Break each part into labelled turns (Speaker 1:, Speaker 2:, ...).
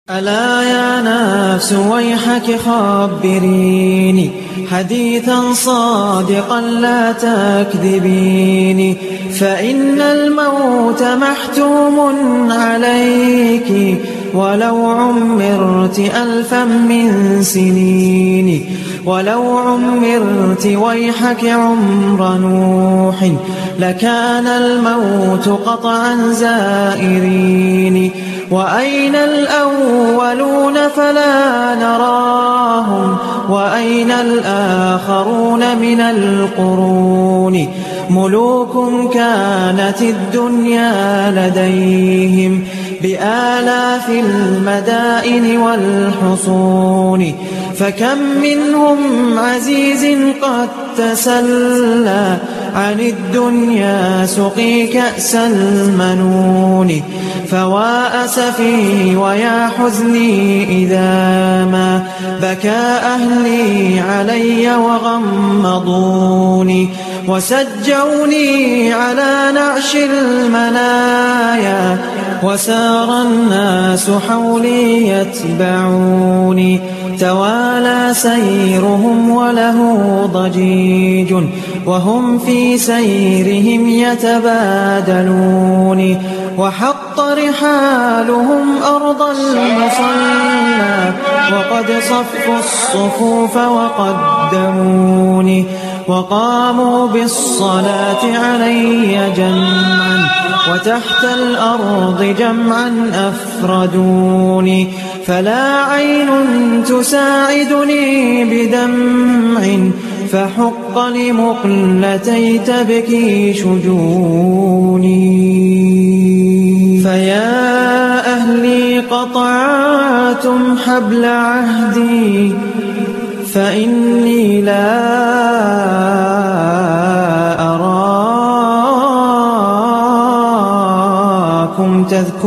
Speaker 1: ألا يا نفس ويحك خبريني حديثا صادقا لا تكذبيني، فإن الموت محتوم عليك ولو عمرت ألفا من سنين. ولو عمرت ويحك عمر نوح لكان الموت قطعا زائرين. وأين الأولون فلا نراهم، وأين الآخرون من القرون. ملوك كانت الدنيا لديهم بآلاف المدائن والحصون، فكم منهم عزيز قد تسلى عن الدنيا سقي كأس المنون. فوا أسفي ويا حزني إذا ما بكى أهلي علي وغمضوني، وسجوني على نعش المنايا وسار الناس حولي يتبعوني. توالى سيرهم وله ضجيج وهم في سيرهم يتبادلون، وحط رحالهم أرض المصلى وقد صفوا الصفوف وقدموني. وقاموا بالصلاة علي جمعا وتحت الأرض جمعا أفردوني. فلا عين تساعدني بدمع فحق لمقلتي تبكي شجوني. فيا أهلي قطعتم حبل عهدي فإني لا أراكم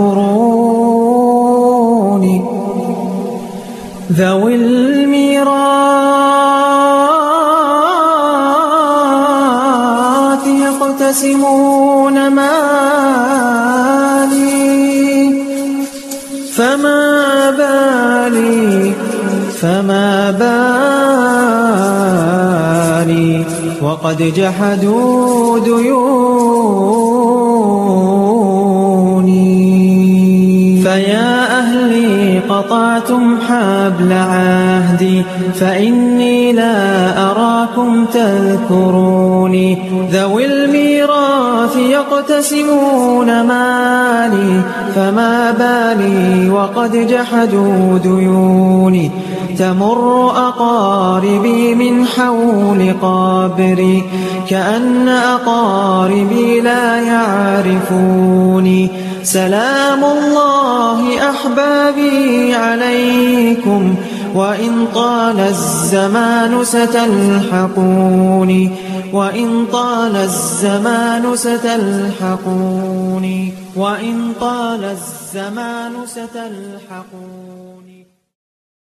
Speaker 1: تذكروني. ذوي الميراث يقتسمون مالي، فما بالي وقد جحدوا ديوني. فيا أهلي قطعتم حبل عهدي فإني لا أراكم تذكروني. ذوي الميراث يقتسمون مالي، فما بالي وقد جحدوا ديوني. تمر أقاربي من حول قبري كأن أقاربي لا يعرفوني. سلام الله أحبابي عليكم، وإن طال الزمان ستلحقوني. وإن طال الزمان ستلحقوني. وإن طال الزمان ستلحقوني.